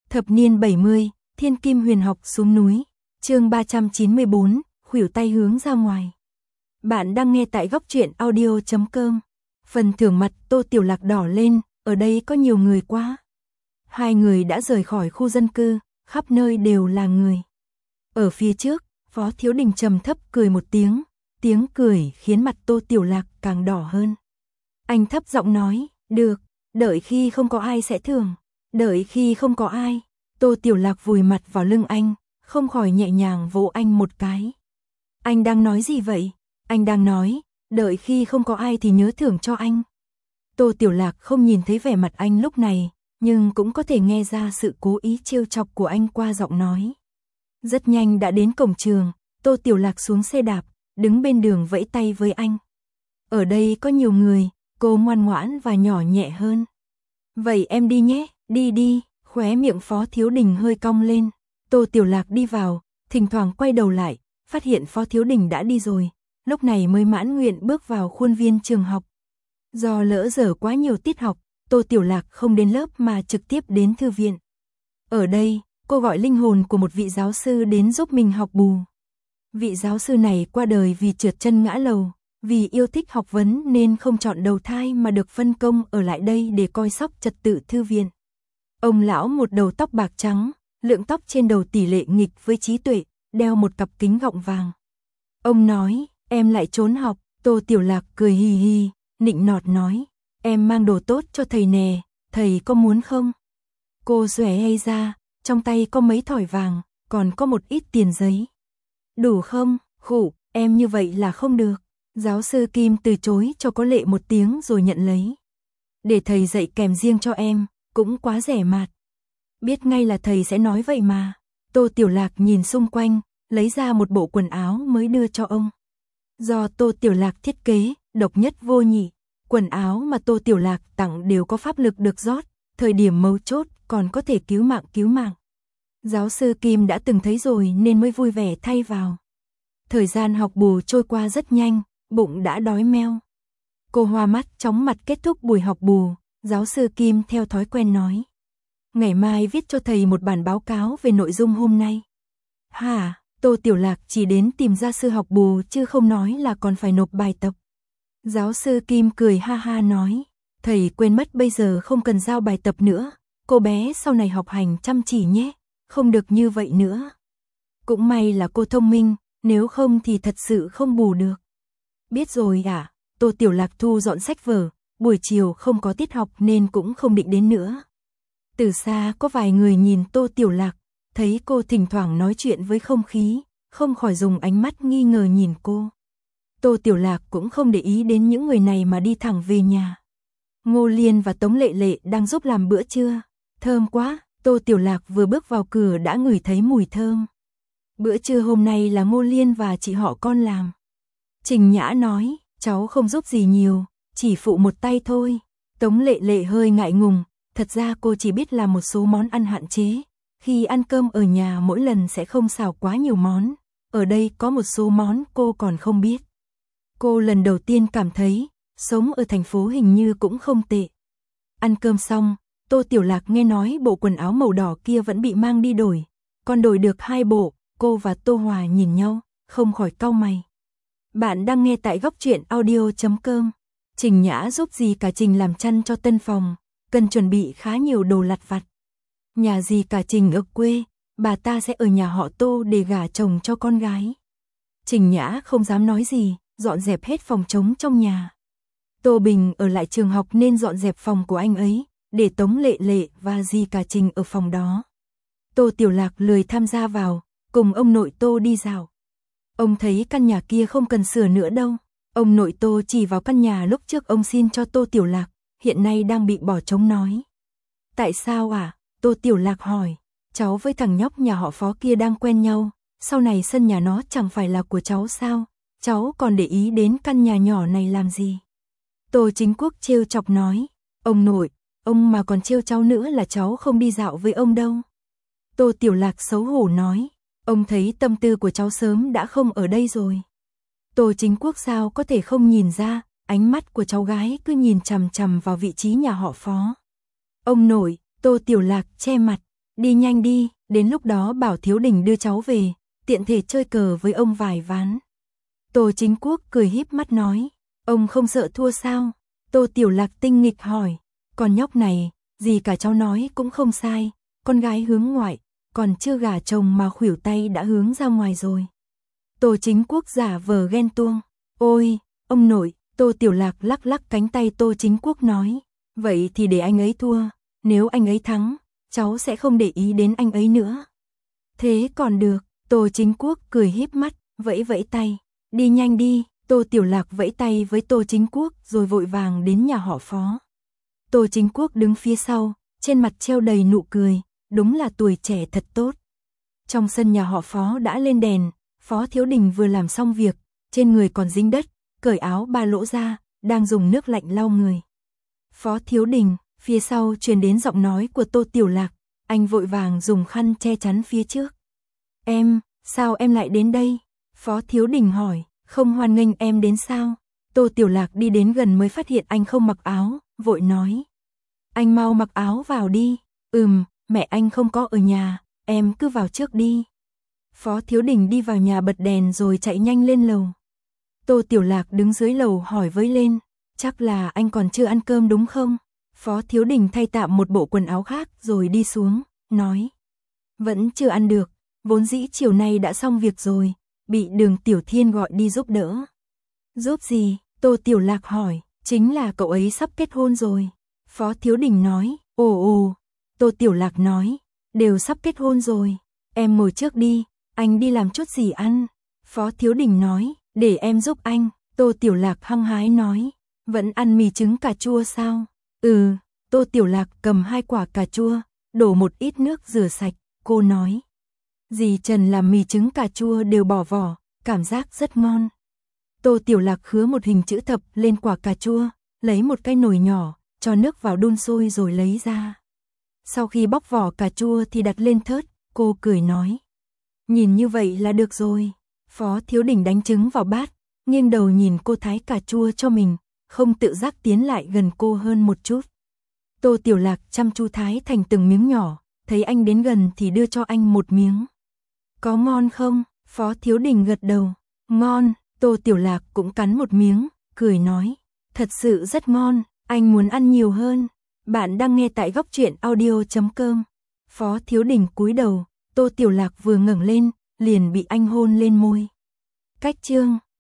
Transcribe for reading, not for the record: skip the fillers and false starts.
Thập niên 70, Thiên Kim Huyền Học xuống núi. Chương 394, khuỷu tay hướng ra ngoài. Bạn đang nghe tại góc truyện audio.com. Phần thưởng mặt Tô Tiểu Lạc đỏ lên, ở đây có nhiều người quá. Hai người đã rời khỏi khu dân cư, khắp nơi đều là người. Ở phía trước, Phó Thiếu Đình trầm thấp cười một tiếng cười khiến mặt Tô Tiểu Lạc càng đỏ hơn. Anh thấp giọng nói, được, đợi khi không có ai sẽ thưởng, đợi khi không có ai. Tô Tiểu Lạc vùi mặt vào lưng anh, không khỏi nhẹ nhàng vỗ anh một cái. Anh đang nói gì vậy? Anh đang nói, đợi khi không có ai thì nhớ thưởng cho anh. Tô Tiểu Lạc không nhìn thấy vẻ mặt anh lúc này, nhưng cũng có thể nghe ra sự cố ý trêu chọc của anh qua giọng nói. Rất nhanh đã đến cổng trường, Tô Tiểu Lạc xuống xe đạp, đứng bên đường vẫy tay với anh. Ở đây có nhiều người, cô ngoan ngoãn và nhỏ nhẹ hơn. Vậy em đi nhé, đi, khóe miệng Phó Thiếu Đình hơi cong lên. Tô Tiểu Lạc đi vào, thỉnh thoảng quay đầu lại, phát hiện Phó Thiếu Đình đã đi rồi, lúc này mới mãn nguyện bước vào khuôn viên trường học. Do lỡ dở quá nhiều tiết học, Tô Tiểu Lạc không đến lớp mà trực tiếp đến thư viện. Ở đây, cô gọi linh hồn của một vị giáo sư đến giúp mình học bù. Vị giáo sư này qua đời vì trượt chân ngã lầu, vì yêu thích học vấn nên không chọn đầu thai mà được phân công ở lại đây để coi sóc trật tự thư viện. Ông lão một đầu tóc bạc trắng, lượng tóc trên đầu tỷ lệ nghịch với trí tuệ, đeo một cặp kính gọng vàng. Ông nói, em lại trốn học. Tô Tiểu Lạc cười hì hì, nịnh nọt nói, em mang đồ tốt cho thầy nè, thầy có muốn không? Cô xòe hay ra, trong tay có mấy thỏi vàng, còn có một ít tiền giấy. Đủ không? Khụ, em như vậy là không được. Giáo sư Kim từ chối cho có lệ một tiếng rồi nhận lấy. Để thầy dạy kèm riêng cho em, cũng quá rẻ mạt. Biết ngay là thầy sẽ nói vậy mà. Tô Tiểu Lạc nhìn xung quanh, lấy ra một bộ quần áo mới đưa cho ông. Do Tô Tiểu Lạc thiết kế, độc nhất vô nhị. Quần áo mà Tô Tiểu Lạc tặng đều có pháp lực được rót, thời điểm mấu chốt còn có thể cứu mạng. Giáo sư Kim đã từng thấy rồi nên mới vui vẻ thay vào. Thời gian học bù trôi qua rất nhanh, bụng đã đói meo. Cô hoa mắt chóng mặt kết thúc buổi học bù, giáo sư Kim theo thói quen nói. Ngày mai viết cho thầy một bản báo cáo về nội dung hôm nay. Hả? Tô Tiểu Lạc chỉ đến tìm gia sư học bù chứ không nói là còn phải nộp bài tập. Giáo sư Kim cười ha ha nói, thầy quên mất bây giờ không cần giao bài tập nữa, cô bé sau này học hành chăm chỉ nhé, không được như vậy nữa. Cũng may là cô thông minh, nếu không thì thật sự không bù được. Biết rồi à? Tô Tiểu Lạc thu dọn sách vở, buổi chiều không có tiết học nên cũng không định đến nữa. Từ xa có vài người nhìn Tô Tiểu Lạc, thấy cô thỉnh thoảng nói chuyện với không khí, không khỏi dùng ánh mắt nghi ngờ nhìn cô. Tô Tiểu Lạc cũng không để ý đến những người này mà đi thẳng về nhà. Ngô Liên và Tống Lệ Lệ đang giúp làm bữa trưa. Thơm quá, Tô Tiểu Lạc vừa bước vào cửa đã ngửi thấy mùi thơm. Bữa trưa hôm nay là Ngô Liên và chị họ con làm. Trình Nhã nói, cháu không giúp gì nhiều, chỉ phụ một tay thôi. Tống Lệ Lệ hơi ngại ngùng, thật ra cô chỉ biết làm một số món ăn hạn chế. Khi ăn cơm ở nhà mỗi lần sẽ không xào quá nhiều món, ở đây có một số món cô còn không biết. Cô lần đầu tiên cảm thấy, sống ở thành phố hình như cũng không tệ. Ăn cơm xong, Tô Tiểu Lạc nghe nói bộ quần áo màu đỏ kia vẫn bị mang đi đổi. Còn đổi được 2 bộ, cô và Tô Hòa nhìn nhau, không khỏi cau mày. Bạn đang nghe tại góc truyện audio.com. Trình Nhã giúp dì cả Trình làm chăn cho tân phòng, cần chuẩn bị khá nhiều đồ lặt vặt. Nhà dì cả Trình ở quê, bà ta sẽ ở nhà họ Tô để gả chồng cho con gái. Trình Nhã không dám nói gì, dọn dẹp hết phòng trống trong nhà. Tô Bình ở lại trường học nên dọn dẹp phòng của anh ấy, để Tống Lệ Lệ và dì cả Trình ở phòng đó. Tô Tiểu Lạc lười tham gia vào, cùng ông nội Tô đi dạo. Ông thấy căn nhà kia không cần sửa nữa đâu. Ông nội Tô chỉ vào căn nhà lúc trước ông xin cho Tô Tiểu Lạc, hiện nay đang bị bỏ trống nói. Tại sao à? Tô Tiểu Lạc hỏi. Cháu với thằng nhóc nhà họ Phó kia đang quen nhau, sau này sân nhà nó chẳng phải là của cháu sao? Cháu còn để ý đến căn nhà nhỏ này làm gì? Tô Chính Quốc trêu chọc nói. Ông nội, ông mà còn trêu cháu nữa là cháu không đi dạo với ông đâu. Tô Tiểu Lạc xấu hổ nói. Ông thấy tâm tư của cháu sớm đã không ở đây rồi. Tô Chính Quốc sao có thể không nhìn ra, ánh mắt của cháu gái cứ nhìn chằm chằm vào vị trí nhà họ Phó. Ông nội, Tô Tiểu Lạc che mặt. đi nhanh đi, đến lúc đó bảo Thiếu Đình đưa cháu về, tiện thể chơi cờ với ông vài ván. Tô Chính Quốc cười híp mắt nói, ông không sợ thua sao? Tô Tiểu Lạc tinh nghịch hỏi, con nhóc này, gì cả cháu nói cũng không sai, con gái hướng ngoại, còn chưa gả chồng mà khuỷu tay đã hướng ra ngoài rồi. Tô Chính Quốc giả vờ ghen tuông, ôi, ông nội, Tô Tiểu Lạc lắc lắc cánh tay Tô Chính Quốc nói, vậy thì để anh ấy thua, nếu anh ấy thắng, cháu sẽ không để ý đến anh ấy nữa. Thế còn được, Tô Chính Quốc cười híp mắt, vẫy vẫy tay, đi nhanh đi, Tô Tiểu Lạc vẫy tay với Tô Chính Quốc rồi vội vàng đến nhà họ Phó. Tô Chính Quốc đứng phía sau, trên mặt treo đầy nụ cười, đúng là tuổi trẻ thật tốt. Trong sân nhà họ Phó đã lên đèn, Phó Thiếu Đình vừa làm xong việc, trên người còn dính đất, cởi áo ba lỗ ra, đang dùng nước lạnh lau người. Phó Thiếu Đình, phía sau truyền đến giọng nói của Tô Tiểu Lạc, anh vội vàng dùng khăn che chắn phía trước. Em, sao em lại đến đây? Phó Thiếu Đình hỏi, không hoan nghênh em đến sao? Tô Tiểu Lạc đi đến gần mới phát hiện anh không mặc áo, vội nói. Anh mau mặc áo vào đi. Mẹ anh không có ở nhà, em cứ vào trước đi. Phó Thiếu Đình đi vào nhà bật đèn rồi chạy nhanh lên lầu. Tô Tiểu Lạc đứng dưới lầu hỏi với lên, chắc là anh còn chưa ăn cơm đúng không? Phó Thiếu Đình thay tạm một bộ quần áo khác rồi đi xuống, nói. Vẫn chưa ăn được, vốn dĩ chiều nay đã xong việc rồi, bị Đường Tiểu Thiên gọi đi giúp đỡ. Giúp gì? Tô Tiểu Lạc hỏi, chính là cậu ấy sắp kết hôn rồi. Phó Thiếu Đình nói, ồ. Tô Tiểu Lạc nói, đều sắp kết hôn rồi, em ngồi trước đi, anh đi làm chút gì ăn. Phó Thiếu Đình nói, để em giúp anh. Tô Tiểu Lạc hăng hái nói, vẫn ăn mì trứng cà chua sao? Tô Tiểu Lạc cầm 2 quả cà chua, đổ một ít nước rửa sạch, cô nói. Dì Trần làm mì trứng cà chua đều bỏ vỏ, cảm giác rất ngon. Tô Tiểu Lạc khứa một hình chữ thập lên quả cà chua, lấy một cái nồi nhỏ, cho nước vào đun sôi rồi lấy ra. Sau khi bóc vỏ cà chua thì đặt lên thớt, cô cười nói. Nhìn như vậy là được rồi. Phó Thiếu Đình đánh trứng vào bát, nghiêng đầu nhìn cô thái cà chua cho mình, không tự giác tiến lại gần cô hơn một chút. Tô Tiểu Lạc chăm chú thái thành từng miếng nhỏ, thấy anh đến gần thì đưa cho anh một miếng. Có ngon không? Phó Thiếu Đình gật đầu. Ngon. Tô Tiểu Lạc cũng cắn một miếng, cười nói. Thật sự rất ngon, anh muốn ăn nhiều hơn. Bạn đang nghe tại Góc Truyện Audio.com. Phó Thiếu Đình cúi đầu, Tô Tiểu Lạc vừa ngẩng lên, liền bị anh hôn lên môi. Cách chương